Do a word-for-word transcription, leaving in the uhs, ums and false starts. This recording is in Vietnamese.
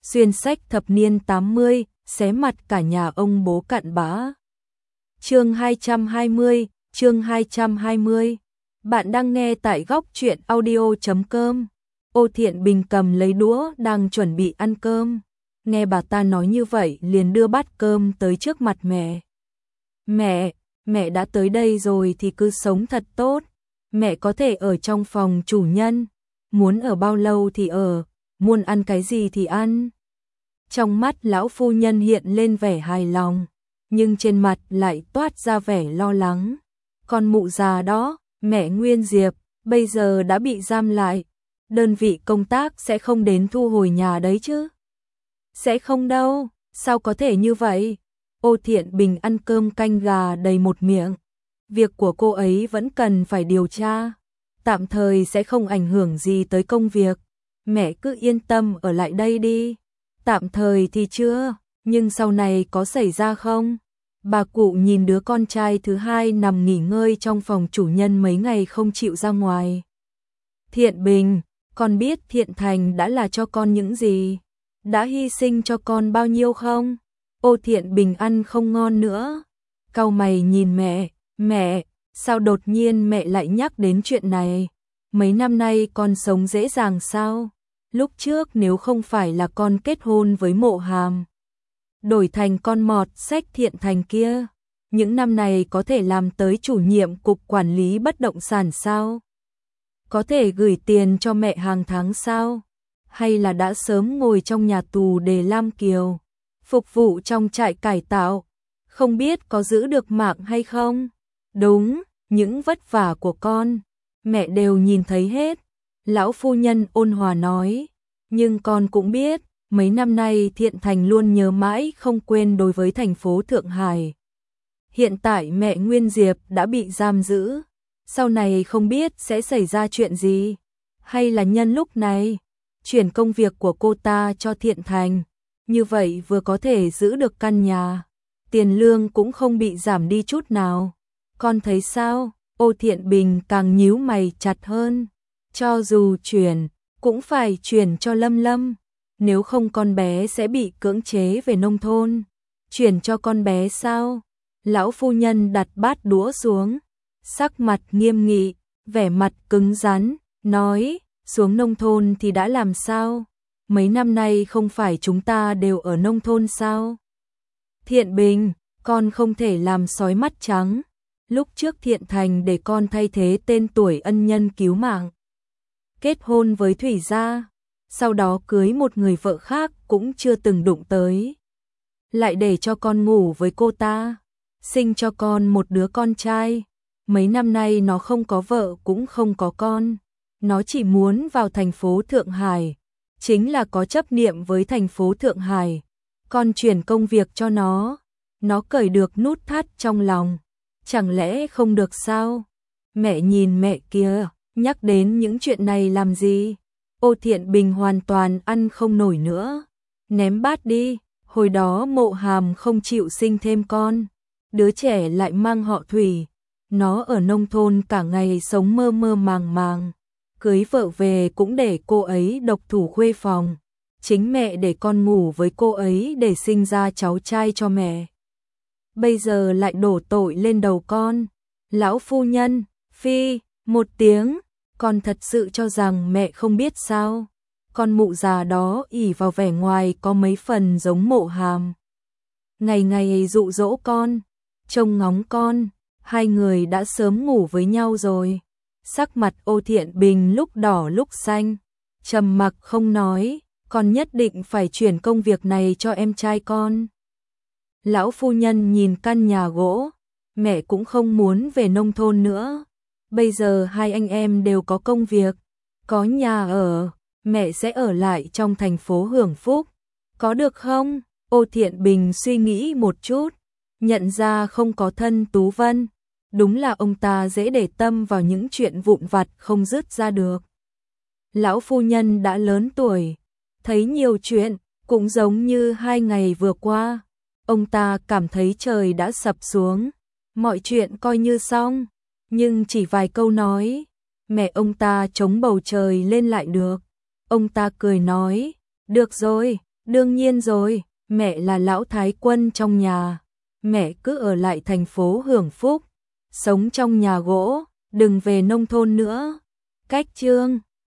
xuyên sách thập niên tám mươi, xé mặt cả nhà ông bố cặn bã. Chương hai trăm hai mươi, chương hai trăm hai mươi. Bạn đang nghe tại góc truyện audio chấm com. Ô Thiện Bình cầm lấy đũa đang chuẩn bị ăn cơm. Nghe bà ta nói như vậy liền đưa bát cơm tới trước mặt mẹ. Mẹ, mẹ đã tới đây rồi thì cứ sống thật tốt. Mẹ có thể ở trong phòng chủ nhân. Muốn ở bao lâu thì ở, muốn ăn cái gì thì ăn. Trong mắt lão phu nhân hiện lên vẻ hài lòng, nhưng trên mặt lại toát ra vẻ lo lắng. Con mụ già đó, mẹ Nguyên Diệp, bây giờ đã bị giam lại. Đơn vị công tác sẽ không đến thu hồi nhà đấy chứ? Sẽ không đâu, sao có thể như vậy? Ô Thiện Bình ăn cơm canh gà đầy một miệng. Việc của cô ấy vẫn cần phải điều tra. Tạm thời sẽ không ảnh hưởng gì tới công việc. Mẹ cứ yên tâm ở lại đây đi. Tạm thời thì chưa, nhưng sau này có xảy ra không? Bà cụ nhìn đứa con trai thứ hai nằm nghỉ ngơi trong phòng chủ nhân mấy ngày không chịu ra ngoài. Thiện Bình, con biết Thiện Thành đã là cho con những gì? Đã hy sinh cho con bao nhiêu không? Ô Thiện Bình ăn không ngon nữa. Cau mày nhìn mẹ, mẹ, sao đột nhiên mẹ lại nhắc đến chuyện này? Mấy năm nay con sống dễ dàng sao? Lúc trước nếu không phải là con kết hôn với Mộ Hàm, đổi thành con mọt xách Thiện Thành kia, những năm này có thể làm tới chủ nhiệm cục quản lý bất động sản sao? Có thể gửi tiền cho mẹ hàng tháng sao? Hay là đã sớm ngồi trong nhà tù để Lam Kiều, phục vụ trong trại cải tạo, không biết có giữ được mạng hay không? Đúng, những vất vả của con, mẹ đều nhìn thấy hết. Lão phu nhân ôn hòa nói, nhưng con cũng biết, mấy năm nay Thiện Thành luôn nhớ mãi không quên đối với thành phố Thượng Hải. Hiện tại mẹ Nguyên Diệp đã bị giam giữ, sau này không biết sẽ xảy ra chuyện gì, hay là nhân lúc này, chuyển công việc của cô ta cho Thiện Thành, như vậy vừa có thể giữ được căn nhà, tiền lương cũng không bị giảm đi chút nào. Con thấy sao? Ô Thiện Bình càng nhíu mày chặt hơn. Cho dù chuyển, cũng phải chuyển cho Lâm Lâm, nếu không con bé sẽ bị cưỡng chế về nông thôn. Chuyển cho con bé sao? Lão phu nhân đặt bát đũa xuống, sắc mặt nghiêm nghị, vẻ mặt cứng rắn, nói, xuống nông thôn thì đã làm sao? Mấy năm nay không phải chúng ta đều ở nông thôn sao? Thiện Bình, con không thể làm sói mắt trắng. Lúc trước Thiện Thành để con thay thế tên tuổi ân nhân cứu mạng. Kết hôn với Thủy gia, sau đó cưới một người vợ khác cũng chưa từng đụng tới. Lại để cho con ngủ với cô ta, sinh cho con một đứa con trai. Mấy năm nay nó không có vợ cũng không có con. Nó chỉ muốn vào thành phố Thượng Hải, chính là có chấp niệm với thành phố Thượng Hải. Con chuyển công việc cho nó, nó cởi được nút thắt trong lòng. Chẳng lẽ không được sao? Mẹ nhìn mẹ kia, nhắc đến những chuyện này làm gì? Ô Thiện Bình hoàn toàn ăn không nổi nữa. Ném bát đi, hồi đó Mộ Hàm không chịu sinh thêm con. Đứa trẻ lại mang họ Thủy. Nó ở nông thôn cả ngày sống mơ mơ màng màng. Cưới vợ về cũng để cô ấy độc thủ khuê phòng. Chính mẹ để con ngủ với cô ấy để sinh ra cháu trai cho mẹ. Bây giờ lại đổ tội lên đầu con. Lão phu nhân, phi, một tiếng, con thật sự cho rằng mẹ không biết sao? Con mụ già đó ỷ vào vẻ ngoài có mấy phần giống Mộ Hàm. Ngày ngày dụ dỗ con, trông ngóng con, hai người đã sớm ngủ với nhau rồi. Sắc mặt Ô Thiện Bình lúc đỏ lúc xanh, trầm mặc không nói, con nhất định phải chuyển công việc này cho em trai con. Lão phu nhân nhìn căn nhà gỗ, mẹ cũng không muốn về nông thôn nữa. Bây giờ hai anh em đều có công việc, có nhà ở, mẹ sẽ ở lại trong thành phố hưởng phúc. Có được không? Ô Thiện Bình suy nghĩ một chút, nhận ra không có thân Tú Vân. Đúng là ông ta dễ để tâm vào những chuyện vụn vặt không dứt ra được. Lão phu nhân đã lớn tuổi, thấy nhiều chuyện, cũng giống như hai ngày vừa qua. Ông ta cảm thấy trời đã sập xuống, mọi chuyện coi như xong, nhưng chỉ vài câu nói, mẹ ông ta chống bầu trời lên lại được. Ông ta cười nói, được rồi, Đương nhiên rồi, mẹ là lão thái quân trong nhà, mẹ cứ ở lại thành phố hưởng phúc, sống trong nhà gỗ, đừng về nông thôn nữa. Cách chương